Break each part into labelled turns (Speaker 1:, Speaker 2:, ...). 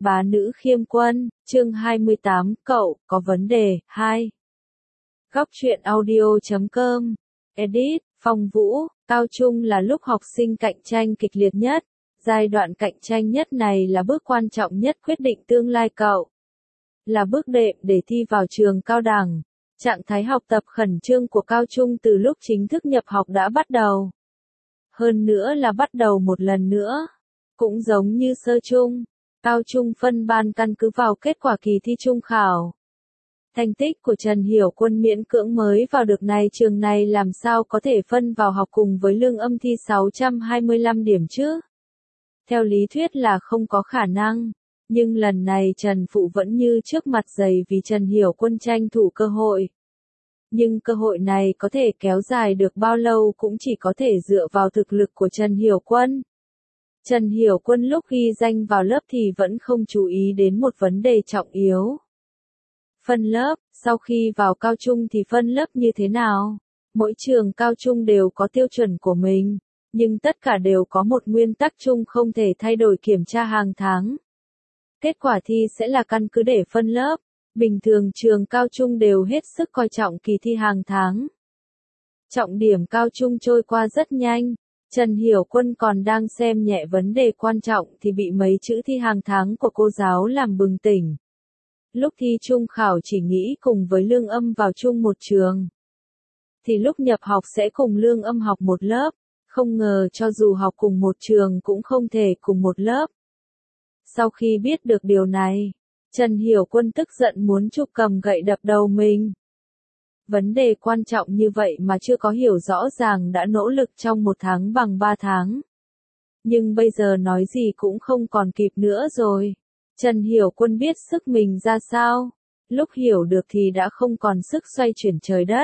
Speaker 1: Bá nữ khiêm quân, chương 28, cậu, có vấn đề, 2. Góc truyện audio.com, edit, Phong Vũ, cao trung là lúc học sinh cạnh tranh kịch liệt nhất. Giai đoạn cạnh tranh nhất này là bước quan trọng nhất quyết định tương lai cậu. Là bước đệm để thi vào trường cao đẳng. Trạng thái học tập khẩn trương của cao trung từ lúc chính thức nhập học đã bắt đầu. Hơn nữa là bắt đầu một lần nữa. Cũng giống như sơ trung, cao trung phân ban căn cứ vào kết quả kỳ thi trung khảo. Thành tích của Trần Hiểu Quân miễn cưỡng mới vào được này trường này làm sao có thể phân vào học cùng với Lương Âm thi 625 điểm chứ? Theo lý thuyết là không có khả năng, nhưng lần này Trần Phụ vẫn như trước mặt dày vì Trần Hiểu Quân tranh thủ cơ hội. Nhưng cơ hội này có thể kéo dài được bao lâu cũng chỉ có thể dựa vào thực lực của Trần Hiểu Quân. Trần Hiểu Quân lúc ghi danh vào lớp thì vẫn không chú ý đến một vấn đề trọng yếu. Phân lớp, sau khi vào cao trung thì phân lớp như thế nào? Mỗi trường cao trung đều có tiêu chuẩn của mình, nhưng tất cả đều có một nguyên tắc chung không thể thay đổi kiểm tra hàng tháng. Kết quả thi sẽ là căn cứ để phân lớp. Bình thường trường cao trung đều hết sức coi trọng kỳ thi hàng tháng. Trọng điểm cao trung trôi qua rất nhanh. Trần Hiểu Quân còn đang xem nhẹ vấn đề quan trọng thì bị mấy chữ thi hàng tháng của cô giáo làm bừng tỉnh. Lúc thi trung khảo chỉ nghĩ cùng với Lương Âm vào chung một trường. Thì lúc nhập học sẽ cùng Lương Âm học một lớp. Không ngờ cho dù học cùng một trường cũng không thể cùng một lớp. Sau khi biết được điều này, Trần Hiểu Quân tức giận muốn chụp cầm gậy đập đầu mình. Vấn đề quan trọng như vậy mà chưa có hiểu rõ ràng đã nỗ lực trong 1 tháng bằng 3 tháng. Nhưng bây giờ nói gì cũng không còn kịp nữa rồi. Trần Hiểu Quân biết sức mình ra sao. Lúc hiểu được thì đã không còn sức xoay chuyển trời đất.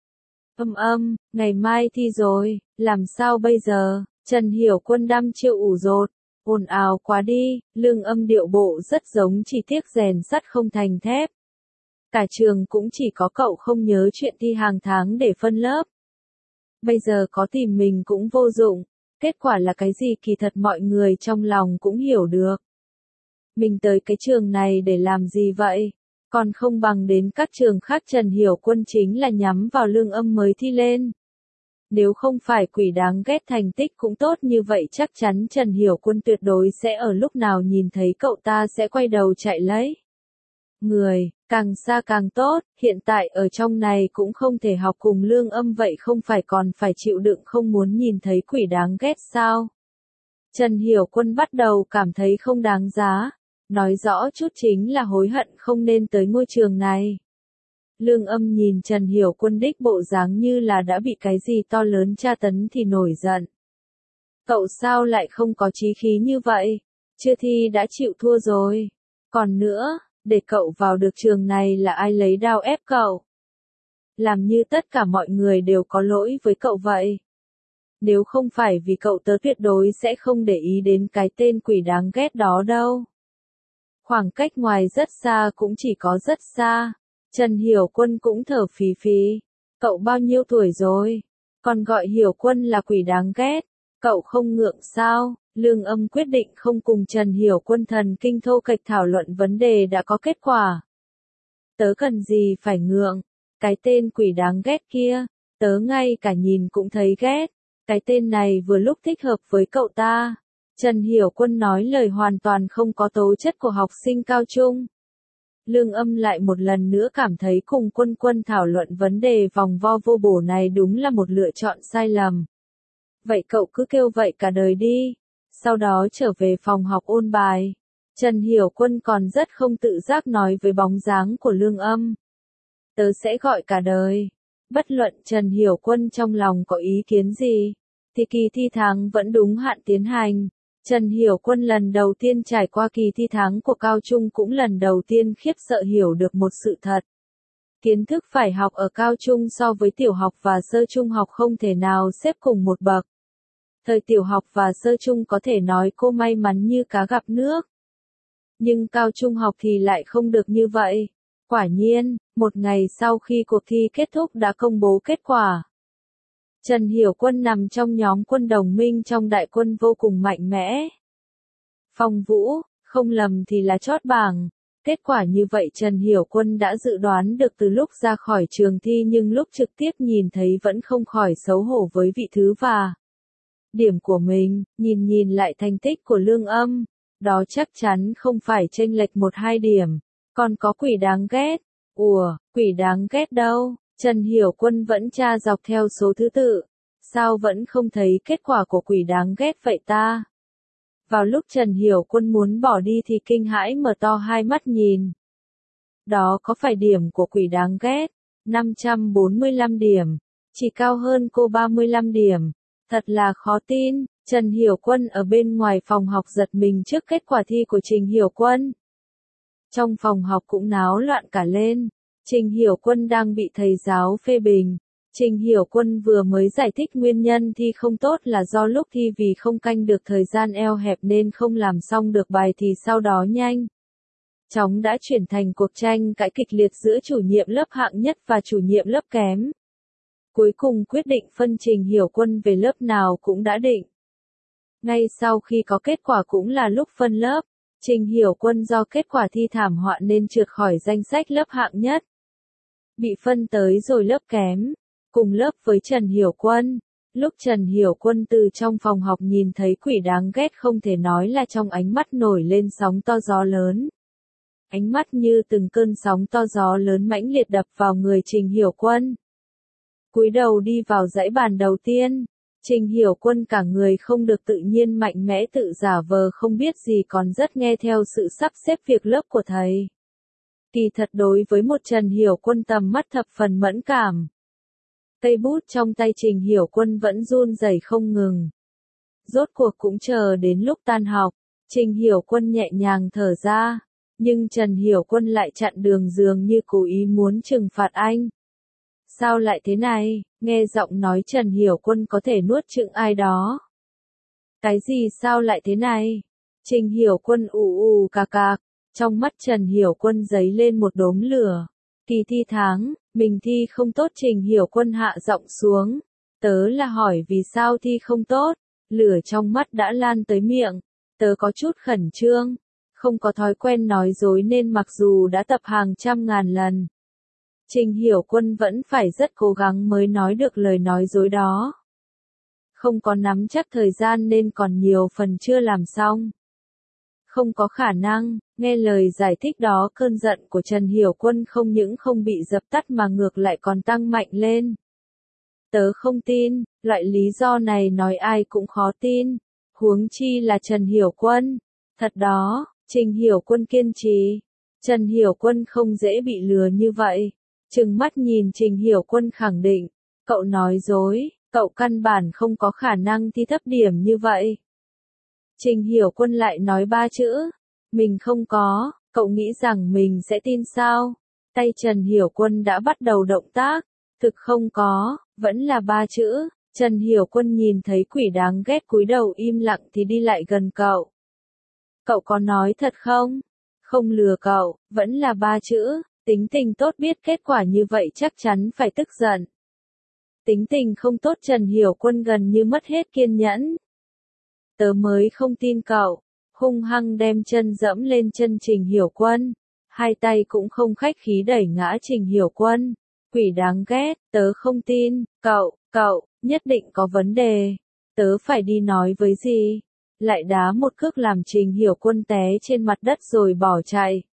Speaker 1: Ngày mai thi rồi, làm sao bây giờ? Trần Hiểu Quân đăm chiêu ủ rột. Ồn ào quá đi, Lương Âm điệu bộ rất giống chỉ tiếc rèn sắt không thành thép. Cả trường cũng chỉ có cậu không nhớ chuyện thi hàng tháng để phân lớp. Bây giờ có tìm mình cũng vô dụng, kết quả là cái gì kỳ thật mọi người trong lòng cũng hiểu được. Mình tới cái trường này để làm gì vậy? Còn không bằng đến các trường khác. Trần Hiểu Quân chính là nhắm vào Lương Âm mới thi lên. Nếu không phải quỷ đáng ghét thành tích cũng tốt như vậy chắc chắn Trần Hiểu Quân tuyệt đối sẽ ở lúc nào nhìn thấy cậu ta sẽ quay đầu chạy lấy. Người, càng xa càng tốt, hiện tại ở trong này cũng không thể học cùng Lương Âm vậy không phải còn phải chịu đựng không muốn nhìn thấy quỷ đáng ghét sao? Trần Hiểu Quân bắt đầu cảm thấy không đáng giá, nói rõ chút chính là hối hận không nên tới ngôi trường này. Lương Âm nhìn Trần Hiểu Quân đích bộ dáng như là đã bị cái gì to lớn tra tấn thì nổi giận. Cậu sao lại không có chí khí như vậy? Chưa thi đã chịu thua rồi. Còn nữa, để cậu vào được trường này là ai lấy đao ép cậu? Làm như tất cả mọi người đều có lỗi với cậu vậy. Nếu không phải vì cậu tớ tuyệt đối sẽ không để ý đến cái tên quỷ đáng ghét đó đâu. Khoảng cách ngoài rất xa cũng chỉ có rất xa. Trần Hiểu Quân cũng thở phì phì. Cậu bao nhiêu tuổi rồi? Còn gọi Hiểu Quân là quỷ đáng ghét. Cậu không ngượng sao? Lương Âm quyết định không cùng Trần Hiểu Quân thần kinh thô kệch thảo luận vấn đề đã có kết quả. Tớ cần gì phải ngượng? Cái tên quỷ đáng ghét kia, tớ ngay cả nhìn cũng thấy ghét. Cái tên này vừa lúc thích hợp với cậu ta. Trần Hiểu Quân nói lời hoàn toàn không có tố chất của học sinh cao trung. Lương Âm lại một lần nữa cảm thấy cùng Quân Quân thảo luận vấn đề vòng vo vô bổ này đúng là một lựa chọn sai lầm. Vậy cậu cứ kêu vậy cả đời đi. Sau đó trở về phòng học ôn bài. Trần Hiểu Quân còn rất không tự giác nói với bóng dáng của Lương Âm. Tớ sẽ gọi cả đời. Bất luận Trần Hiểu Quân trong lòng có ý kiến gì, thì kỳ thi tháng vẫn đúng hạn tiến hành. Trần Hiểu Quân lần đầu tiên trải qua kỳ thi tháng của cao trung cũng lần đầu tiên khiếp sợ hiểu được một sự thật. Kiến thức phải học ở cao trung so với tiểu học và sơ trung học không thể nào xếp cùng một bậc. Thời tiểu học và sơ trung có thể nói cô may mắn như cá gặp nước. Nhưng cao trung học thì lại không được như vậy. Quả nhiên, một ngày sau khi cuộc thi kết thúc đã công bố kết quả. Trần Hiểu Quân nằm trong nhóm quân đồng minh trong đại quân vô cùng mạnh mẽ. Phong Vũ, không lầm thì là chót bảng. Kết quả như vậy Trần Hiểu Quân đã dự đoán được từ lúc ra khỏi trường thi, nhưng lúc trực tiếp nhìn thấy vẫn không khỏi xấu hổ với vị thứ và điểm của mình. Nhìn lại thành tích của Lương Âm, đó chắc chắn không phải chênh lệch 1-2 điểm. Còn có quỷ đáng ghét. Ủa, quỷ đáng ghét đâu? Trần Hiểu Quân vẫn tra dọc theo số thứ tự. Sao vẫn không thấy kết quả của quỷ đáng ghét vậy ta? Vào lúc Trần Hiểu Quân muốn bỏ đi thì kinh hãi mở to hai mắt nhìn. Đó có phải điểm của quỷ đáng ghét? 545 điểm. Chỉ cao hơn cô 35 điểm. Thật là khó tin. Trần Hiểu Quân ở bên ngoài phòng học giật mình trước kết quả thi của Trình Hiểu Quân. Trong phòng học cũng náo loạn cả lên. Trình Hiểu Quân đang bị thầy giáo phê bình. Trình Hiểu Quân vừa mới giải thích nguyên nhân thi không tốt là do lúc thi vì không canh được thời gian eo hẹp nên không làm xong được bài, thì sau đó nhanh chóng đã chuyển thành cuộc tranh cãi kịch liệt giữa chủ nhiệm lớp hạng nhất và chủ nhiệm lớp kém. Cuối cùng quyết định phân Trình Hiểu Quân về lớp nào cũng đã định. Ngay sau khi có kết quả cũng là lúc phân lớp, Trình Hiểu Quân do kết quả thi thảm họa nên trượt khỏi danh sách lớp hạng nhất. Bị phân tới rồi lớp kém, cùng lớp với Trần Hiểu Quân. Lúc Trần Hiểu Quân từ trong phòng học nhìn thấy quỷ đáng ghét không thể nói là trong ánh mắt nổi lên sóng to gió lớn. Ánh mắt như từng cơn sóng to gió lớn mãnh liệt đập vào người Trình Hiểu Quân. Cúi đầu đi vào dãy bàn đầu tiên, Trình Hiểu Quân cả người không được tự nhiên mạnh mẽ tự giả vờ không biết gì, còn rất nghe theo sự sắp xếp việc lớp của thầy. Kỳ thật đối với một Trần Hiểu Quân tầm mắt thập phần mẫn cảm, cây bút trong tay Trình Hiểu Quân vẫn run rẩy không ngừng. Rốt cuộc cũng chờ đến lúc tan học, Trình Hiểu Quân nhẹ nhàng thở ra, nhưng Trần Hiểu Quân lại chặn đường dường như cố ý muốn trừng phạt anh. Sao lại thế này? Nghe giọng nói Trần Hiểu Quân có thể nuốt chửng ai đó. Cái gì sao lại thế này? Trình Hiểu Quân ù cà cạc, trong mắt Trần Hiểu Quân giấy lên một đốm lửa. Kỳ thi tháng, mình thi không tốt. Trình Hiểu Quân hạ giọng xuống. Tớ là hỏi vì sao thi không tốt, lửa trong mắt đã lan tới miệng. Tớ có chút khẩn trương, không có thói quen nói dối nên mặc dù đã tập hàng trăm ngàn lần, Trình Hiểu Quân vẫn phải rất cố gắng mới nói được lời nói dối đó. Không có nắm chắc thời gian nên còn nhiều phần chưa làm xong. Không có khả năng. Nghe lời giải thích đó, cơn giận của Trần Hiểu Quân không những không bị dập tắt mà ngược lại còn tăng mạnh lên. Tớ không tin, loại lý do này nói ai cũng khó tin. Huống chi là Trần Hiểu Quân. Thật đó, Trình Hiểu Quân kiên trì. Trần Hiểu Quân không dễ bị lừa như vậy. Trừng mắt nhìn Trình Hiểu Quân khẳng định. Cậu nói dối, cậu căn bản không có khả năng thi thấp điểm như vậy. Trình Hiểu Quân lại nói 3 chữ. Mình không có, cậu nghĩ rằng mình sẽ tin sao? Tay Trần Hiểu Quân đã bắt đầu động tác. Thực không có, vẫn là 3 chữ. Trần Hiểu Quân nhìn thấy quỷ đáng ghét cúi đầu im lặng thì đi lại gần cậu. Cậu có nói thật không? Không lừa cậu, vẫn là 3 chữ. Tính tình tốt biết kết quả như vậy chắc chắn phải tức giận. Tính tình không tốt Trần Hiểu Quân gần như mất hết kiên nhẫn. Tớ mới không tin cậu. Hung hăng đem chân dẫm lên chân Trình Hiểu Quân. Hai tay cũng không khách khí đẩy ngã Trình Hiểu Quân. Quỷ đáng ghét, tớ không tin, cậu, nhất định có vấn đề. Tớ phải đi nói với gì? Lại đá một cước làm Trình Hiểu Quân té trên mặt đất rồi bỏ chạy.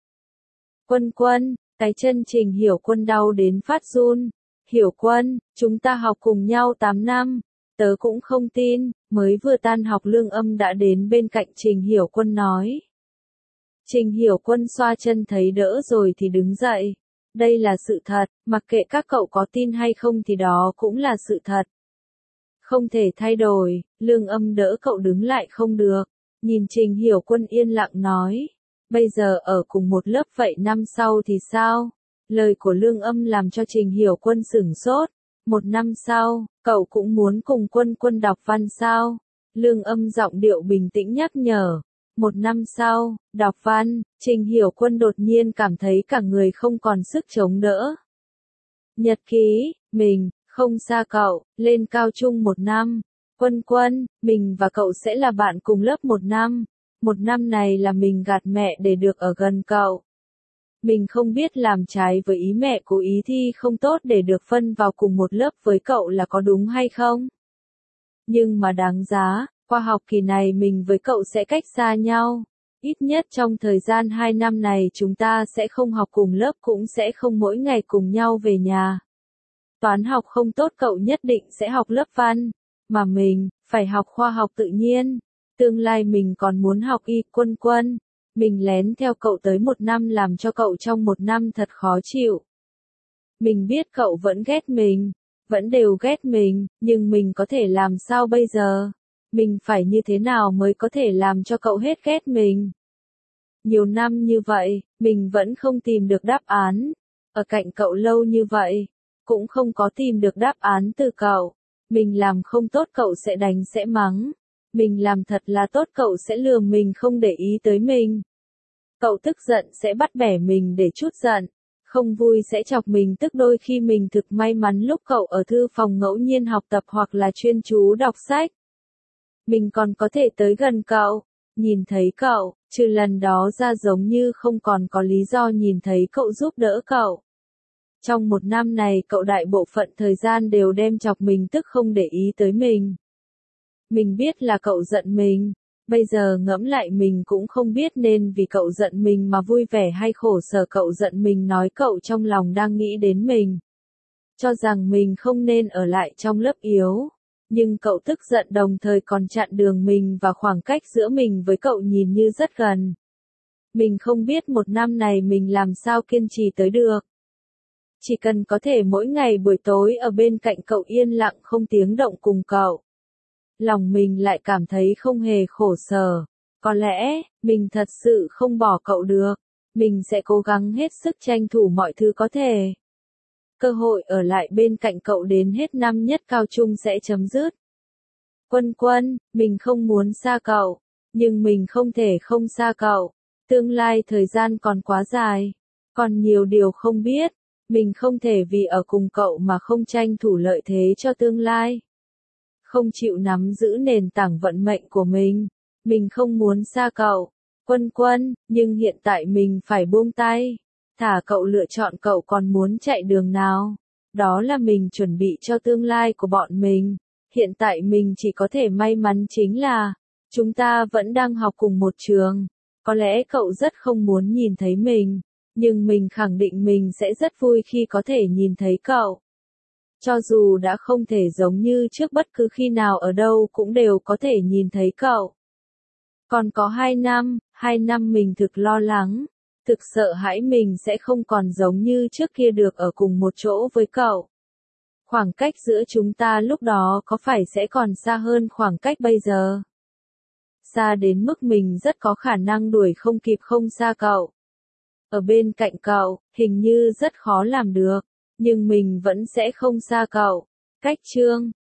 Speaker 1: Quân, cái chân Trình Hiểu Quân đau đến phát run. Hiểu Quân, chúng ta học cùng nhau 8 năm. Tớ cũng không tin. Mới vừa tan học Lương Âm đã đến bên cạnh Trình Hiểu Quân nói. Trình Hiểu Quân xoa chân thấy đỡ rồi thì đứng dậy. Đây là sự thật, mặc kệ các cậu có tin hay không thì đó cũng là sự thật. Không thể thay đổi. Lương Âm đỡ cậu đứng lại không được. Nhìn Trình Hiểu Quân yên lặng nói. Bây giờ ở cùng một lớp vậy năm sau thì sao? Lời của Lương Âm làm cho Trình Hiểu Quân sửng sốt. 1 năm sau, cậu cũng muốn cùng Quân đọc văn sao? Lương Âm giọng điệu bình tĩnh nhắc nhở. 1 năm sau, đọc văn. Trình Hiểu Quân đột nhiên cảm thấy cả người không còn sức chống đỡ. Nhật ký, mình, không xa cậu, lên cao trung 1 năm. Quân, mình và cậu sẽ là bạn cùng lớp 1 năm. Một năm này là mình gạt mẹ để được ở gần cậu. Mình không biết làm trái với ý mẹ cố ý thi không tốt để được phân vào cùng một lớp với cậu là có đúng hay không. Nhưng mà đáng giá, qua học kỳ này mình với cậu sẽ cách xa nhau. Ít nhất trong thời gian 2 năm này chúng ta sẽ không học cùng lớp cũng sẽ không mỗi ngày cùng nhau về nhà. Toán học không tốt cậu nhất định sẽ học lớp văn, mà mình, phải học khoa học tự nhiên. Tương lai mình còn muốn học y quân quân. Mình lén theo cậu tới 1 năm làm cho cậu trong 1 năm thật khó chịu. Mình biết cậu vẫn ghét mình, vẫn đều ghét mình, nhưng mình có thể làm sao bây giờ? Mình phải như thế nào mới có thể làm cho cậu hết ghét mình? Nhiều năm như vậy, mình vẫn không tìm được đáp án. Ở cạnh cậu lâu như vậy, cũng không có tìm được đáp án từ cậu. Mình làm không tốt cậu sẽ đánh sẽ mắng. Mình làm thật là tốt cậu sẽ lườm mình không để ý tới mình. Cậu tức giận sẽ bắt bẻ mình để trút giận. Không vui sẽ chọc mình tức đôi khi mình thực may mắn lúc cậu ở thư phòng ngẫu nhiên học tập hoặc là chuyên chú đọc sách. Mình còn có thể tới gần cậu, nhìn thấy cậu, trừ lần đó ra giống như không còn có lý do nhìn thấy cậu giúp đỡ cậu. Trong 1 năm này cậu đại bộ phận thời gian đều đem chọc mình tức không để ý tới mình. Mình biết là cậu giận mình, bây giờ ngẫm lại mình cũng không biết nên vì cậu giận mình mà vui vẻ hay khổ sở cậu giận mình nói cậu trong lòng đang nghĩ đến mình. Cho rằng mình không nên ở lại trong lớp yếu. Nhưng cậu tức giận đồng thời còn chặn đường mình và khoảng cách giữa mình với cậu nhìn như rất gần. Mình không biết 1 năm này mình làm sao kiên trì tới được. Chỉ cần có thể mỗi ngày buổi tối ở bên cạnh cậu yên lặng không tiếng động cùng cậu. Lòng mình lại cảm thấy không hề khổ sở. Có lẽ, mình thật sự không bỏ cậu được. Mình sẽ cố gắng hết sức tranh thủ mọi thứ có thể. Cơ hội ở lại bên cạnh cậu đến hết năm nhất cao trung sẽ chấm dứt. Quân quân, mình không muốn xa cậu, nhưng mình không thể không xa cậu. Tương lai thời gian còn quá dài, còn nhiều điều không biết. Mình không thể vì ở cùng cậu mà không tranh thủ lợi thế cho tương lai. Không chịu nắm giữ nền tảng vận mệnh của mình. Mình không muốn xa cậu, quân quân, nhưng hiện tại mình phải buông tay. Thả cậu lựa chọn cậu còn muốn chạy đường nào. Đó là mình chuẩn bị cho tương lai của bọn mình. Hiện tại mình chỉ có thể may mắn chính là, chúng ta vẫn đang học cùng một trường. Có lẽ cậu rất không muốn nhìn thấy mình, nhưng mình khẳng định mình sẽ rất vui khi có thể nhìn thấy cậu. Cho dù đã không thể giống như trước bất cứ khi nào ở đâu cũng đều có thể nhìn thấy cậu. Còn có 2 năm mình thực lo lắng. Thực sợ hãi mình sẽ không còn giống như trước kia được ở cùng một chỗ với cậu. Khoảng cách giữa chúng ta lúc đó có phải sẽ còn xa hơn khoảng cách bây giờ? Xa đến mức mình rất có khả năng đuổi không kịp không xa cậu. Ở bên cạnh cậu, hình như rất khó làm được, nhưng mình vẫn sẽ không xa cậu. Cách chương